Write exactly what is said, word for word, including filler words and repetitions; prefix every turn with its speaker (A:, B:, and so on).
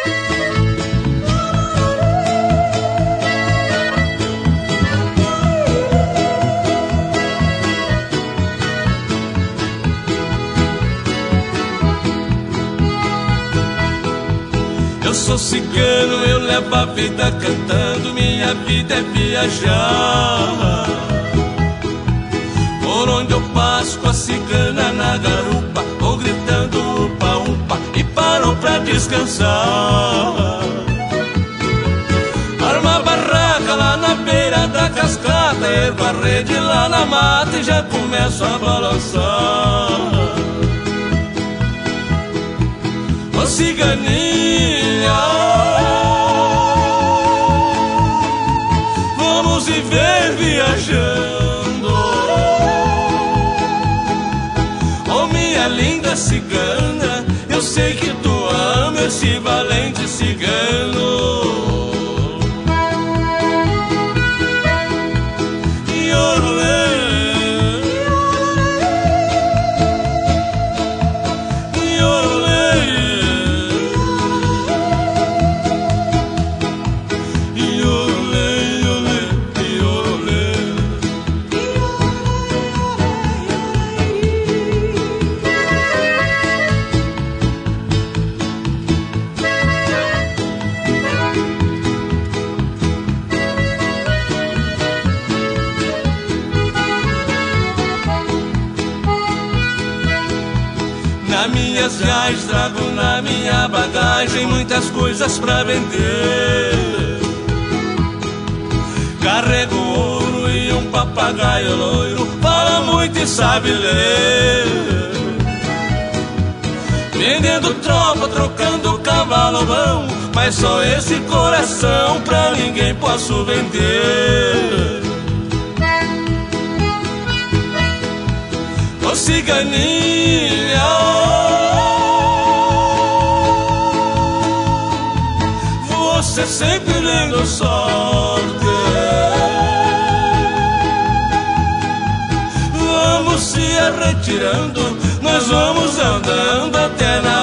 A: Eu sou cigano, eu levo a vida cantando, minha vida é viajar. Por onde eu passo com a cigana na garupa, vou gritando upa, upa, e paro pra descansar. Armo a barraca lá na beira da cascata, ergo a rede lá na mata e já começo a balançar. Ô ciganinha, vamos viver viajando. Oh minha linda cigana, eu sei que tu ama esse valente cigano. Nas minhas viagens trago na minha bagagem muitas coisas pra vender. Carrego ouro e um papagaio loiro, fala muito e sabe ler. Vendendo tropa, trocando cavalo bom, mas só esse coração pra ninguém posso vender. Ô ciganinha, você sempre dando sorte. Vamos se retirando, nós vamos andando até na